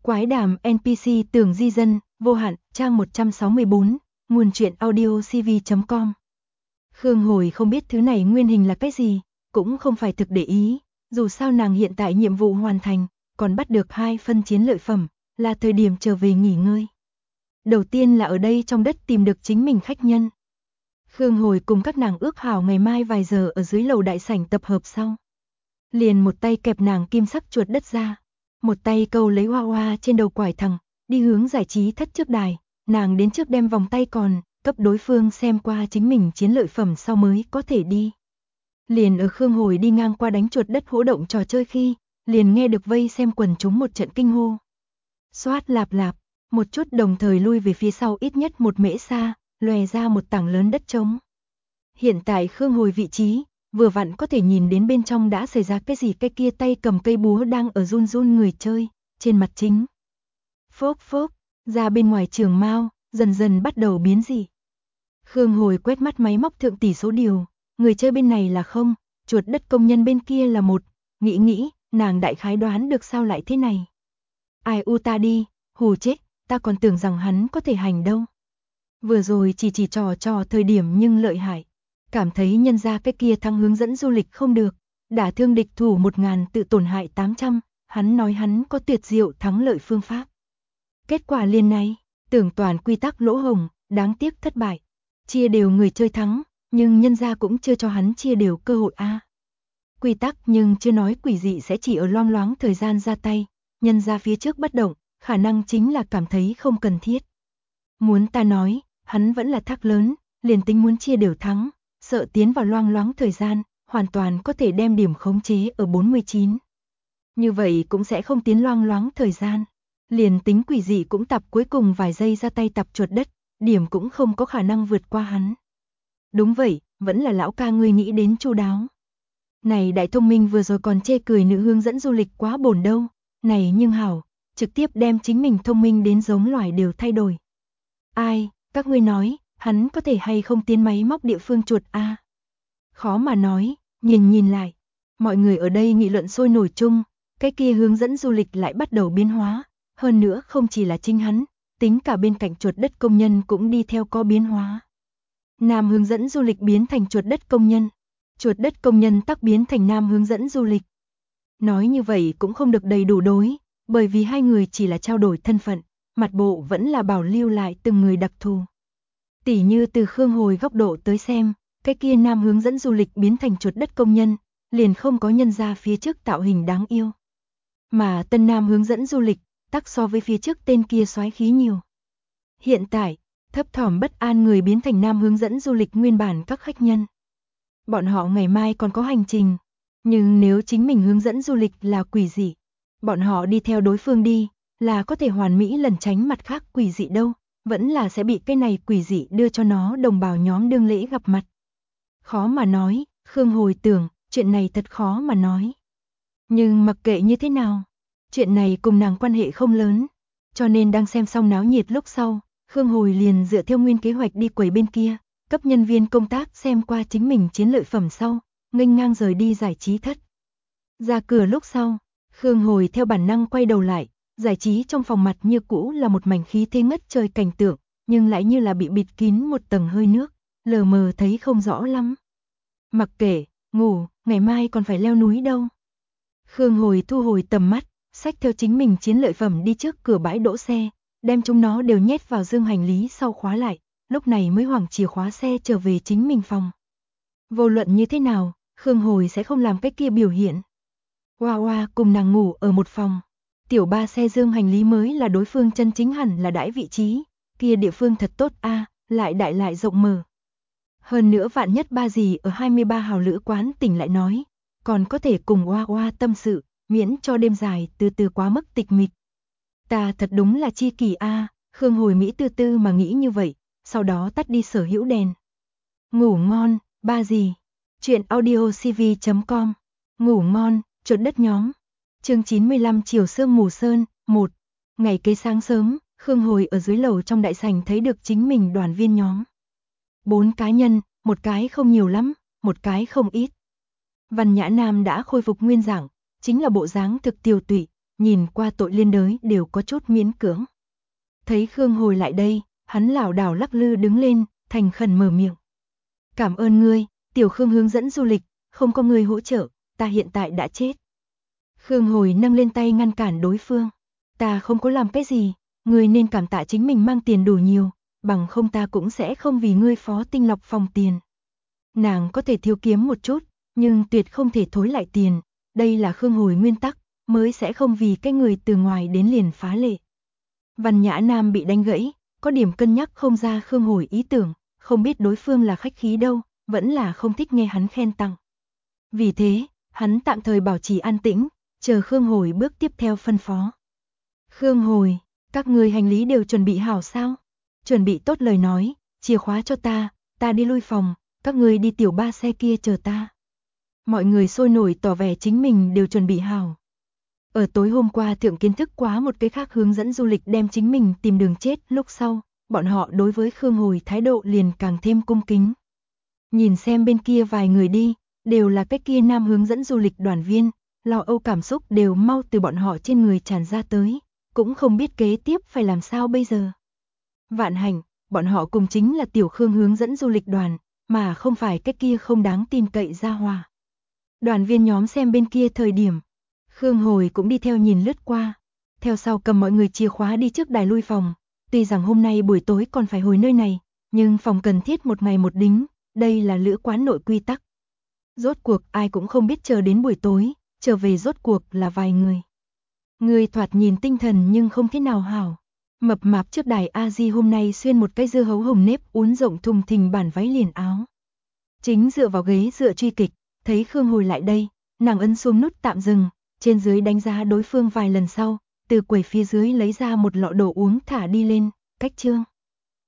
Quái đàm NPC Tưởng Di Dân, vô hạn, trang 164, nguồn truyện audio cv.com. Khương Hồi không biết thứ này nguyên hình là cái gì, cũng không phải thực để ý, dù sao nàng hiện tại nhiệm vụ hoàn thành, còn bắt được 2 phân chiến lợi phẩm, là thời điểm trở về nghỉ ngơi. Đầu tiên là ở đây trong đất tìm được chính mình khách nhân. Khương Hồi cùng các nàng ước hảo ngày mai vài giờ ở dưới lầu đại sảnh tập hợp sau. Liền một tay kẹp nàng kim sắc chuột đất ra, một tay câu lấy hoa hoa trên đầu quải thằng, đi hướng giải trí thất trước đài, nàng đến trước đem vòng tay còn, cấp đối phương xem qua chính mình chiến lợi phẩm sau mới có thể đi. Liền ở Khương Hồi đi ngang qua đánh chuột đất hỗ động trò chơi khi, liền nghe được vây xem quần chúng một trận kinh hô. Xoát lạp lạp, một chút đồng thời lui về phía sau ít nhất 1 mễ xa, lòe ra một tảng lớn đất trống. Hiện tại Khương Hồi vị trí, vừa vặn có thể nhìn đến bên trong đã xảy ra cái gì, cái kia tay cầm cây búa đang ở run run người chơi, trên mặt chính. Phốc phốc, ra bên ngoài trường mao, dần dần bắt đầu biến dị. Khương Hồi quét mắt máy móc thượng tỷ số điều, người chơi bên này là 0, chuột đất công nhân bên kia là 1, nghĩ, nàng đại khái đoán được sao lại thế này. Ai u ta đi, hù chết, ta còn tưởng rằng hắn có thể hành đâu. Vừa rồi chỉ trò thời điểm nhưng lợi hại. Cảm thấy nhân ra cái kia thăng hướng dẫn du lịch không được, đả thương địch thủ 1000 tự tổn hại 800, hắn nói hắn có tuyệt diệu thắng lợi phương pháp. Kết quả liền này, tưởng toàn quy tắc lỗ hổng, đáng tiếc thất bại. Chia đều người chơi thắng, nhưng nhân ra cũng chưa cho hắn chia đều cơ hội a. Quy tắc nhưng chưa nói quỷ dị sẽ chỉ ở loang loáng thời gian ra tay, nhân ra phía trước bất động, khả năng chính là cảm thấy không cần thiết. Muốn ta nói, hắn vẫn là thác lớn, liền tính muốn chia đều thắng, sợ tiến vào loang loáng thời gian, hoàn toàn có thể đem điểm khống chế ở 49. Như vậy cũng sẽ không tiến loang loáng thời gian. Liền tính quỷ dị cũng tập cuối cùng vài giây ra tay tập chuột đất, điểm cũng không có khả năng vượt qua hắn. Đúng vậy, vẫn là lão ca ngươi nghĩ đến chu đáo. Này đại thông minh vừa rồi còn chê cười nữ hướng dẫn du lịch quá bổn đâu, này nhưng hảo, trực tiếp đem chính mình thông minh đến giống loài đều thay đổi. Ai, các ngươi nói, hắn có thể hay không tiến máy móc địa phương chuột a? Khó mà nói, nhìn lại. Mọi người ở đây nghị luận sôi nổi chung, cái kia hướng dẫn du lịch lại bắt đầu biến hóa, hơn nữa không chỉ là chính hắn, tính cả bên cạnh chuột đất công nhân cũng đi theo có biến hóa. Nam hướng dẫn du lịch biến thành chuột đất công nhân, chuột đất công nhân tắc biến thành nam hướng dẫn du lịch. Nói như vậy cũng không được đầy đủ đối, bởi vì hai người chỉ là trao đổi thân phận, mặt bộ vẫn là bảo lưu lại từng người đặc thù. Tỉ như từ Khương Hồi góc độ tới xem, cái kia nam hướng dẫn du lịch biến thành chuột đất công nhân, liền không có nhân ra phía trước tạo hình đáng yêu. Mà tân nam hướng dẫn du lịch, tắc so với phía trước tên kia soái khí nhiều. Hiện tại, thấp thỏm bất an người biến thành nam hướng dẫn du lịch nguyên bản các khách nhân. Bọn họ ngày mai còn có hành trình, nhưng nếu chính mình hướng dẫn du lịch là quỷ dị, bọn họ đi theo đối phương đi, là có thể hoàn mỹ lẩn tránh mặt khác quỷ dị đâu, vẫn là sẽ bị cái này quỷ dị đưa cho nó đồng bào nhóm đương lễ gặp mặt. Khó mà nói, Khương Hồi tưởng, chuyện này thật khó mà nói. Nhưng mặc kệ như thế nào, chuyện này cùng nàng quan hệ không lớn, cho nên đang xem xong náo nhiệt lúc sau, Khương Hồi liền dựa theo nguyên kế hoạch đi quầy bên kia, cấp nhân viên công tác xem qua chính mình chiến lợi phẩm sau, nghênh ngang rời đi giải trí thất. Ra cửa lúc sau, Khương Hồi theo bản năng quay đầu lại, giải trí trong phòng mặt như cũ là một mảnh khí thế ngất trời cảnh tượng, nhưng lại như là bị bịt kín một tầng hơi nước, lờ mờ thấy không rõ lắm. Mặc kệ, ngủ, ngày mai còn phải leo núi đâu. Khương Hồi thu hồi tầm mắt, xách theo chính mình chiến lợi phẩm đi trước cửa bãi đỗ xe, đem chúng nó đều nhét vào dương hành lý sau khóa lại, lúc này mới hoảng chìa khóa xe trở về chính mình phòng. Vô luận như thế nào, Khương Hồi sẽ không làm cái kia biểu hiện. Hoa Hoa cùng nàng ngủ ở một phòng. Tiểu ba xe dương hành lý mới là đối phương chân chính hẳn là đãi vị trí, kia địa phương thật tốt a, lại đại lại rộng mở. Hơn nữa vạn nhất ba gì ở 23 hào lữ quán tỉnh lại nói, còn có thể cùng Hoa Hoa tâm sự, miễn cho đêm dài từ từ quá mức tịch mịch. Ta thật đúng là chi kỳ a, Khương Hồi Mỹ tư tư mà nghĩ như vậy, sau đó tắt đi sở hữu đèn. Ngủ ngon, ba gì. Chuyện audio cv.com. Ngủ ngon, chuột đất nhóm. Chương 95 Chiều sương mù sơn, 1. Ngày kế sáng sớm, Khương Hồi ở dưới lầu trong đại sảnh thấy được chính mình đoàn viên nhóm. 4 cá nhân, một cái không nhiều lắm, một cái không ít. Văn Nhã Nam đã khôi phục nguyên dạng, chính là bộ dáng thực tiều tụy, nhìn qua tội liên đới đều có chút miễn cưỡng. Thấy Khương Hồi lại đây, hắn lảo đảo lắc lư đứng lên, thành khẩn mở miệng. Cảm ơn ngươi, tiểu Khương hướng dẫn du lịch, không có ngươi hỗ trợ, ta hiện tại đã chết. Khương Hồi nâng lên tay ngăn cản đối phương. Ta không có làm cái gì, ngươi nên cảm tạ chính mình mang tiền đủ nhiều, bằng không ta cũng sẽ không vì ngươi phó tinh lọc phòng tiền. Nàng có thể thiếu kiếm một chút, nhưng tuyệt không thể thối lại tiền, đây là Khương Hồi nguyên tắc, mới sẽ không vì cái người từ ngoài đến liền phá lệ. Văn Nhã Nam bị đánh gãy, có điểm cân nhắc không ra Khương Hồi ý tưởng, không biết đối phương là khách khí đâu, vẫn là không thích nghe hắn khen tặng. Vì thế, hắn tạm thời bảo trì an tĩnh, chờ Khương Hồi bước tiếp theo phân phó. Khương Hồi, các người hành lý đều chuẩn bị hảo sao? Chuẩn bị tốt lời nói, chìa khóa cho ta đi lui phòng, các người đi tiểu ba xe kia chờ ta. Mọi người sôi nổi tỏ vẻ chính mình đều chuẩn bị hảo. Ở tối hôm qua Thượng kiến thức quá một cái khác hướng dẫn du lịch đem chính mình tìm đường chết lúc sau, bọn họ đối với Khương Hồi thái độ liền càng thêm cung kính. Nhìn xem bên kia vài người đi, đều là cái kia nam hướng dẫn du lịch đoàn viên, lo âu cảm xúc đều mau từ bọn họ trên người tràn ra tới, cũng không biết kế tiếp phải làm sao bây giờ. Vạn hạnh, bọn họ cùng chính là tiểu Khương hướng dẫn du lịch đoàn, mà không phải cái kia không đáng tin cậy ra hòa. Đoàn viên nhóm xem bên kia thời điểm, Khương Hồi cũng đi theo nhìn lướt qua, theo sau cầm mọi người chìa khóa đi trước đài lui phòng, tuy rằng hôm nay buổi tối còn phải hồi nơi này, nhưng phòng cần thiết một ngày một đính, đây là lữ quán nội quy tắc. Rốt cuộc ai cũng không biết chờ đến buổi tối, trở về rốt cuộc là vài người. Người thoạt nhìn tinh thần nhưng không thế nào hảo. Mập mạp trước đài A-di hôm nay xuyên một cái dưa hấu hồng nếp uốn rộng thùng thình bản váy liền áo. Chính dựa vào ghế dựa truy kịch, thấy Khương Hồi lại đây, nàng ấn xuống nút tạm dừng, trên dưới đánh giá đối phương vài lần sau, từ quầy phía dưới lấy ra một lọ đồ uống thả đi lên, cách trương.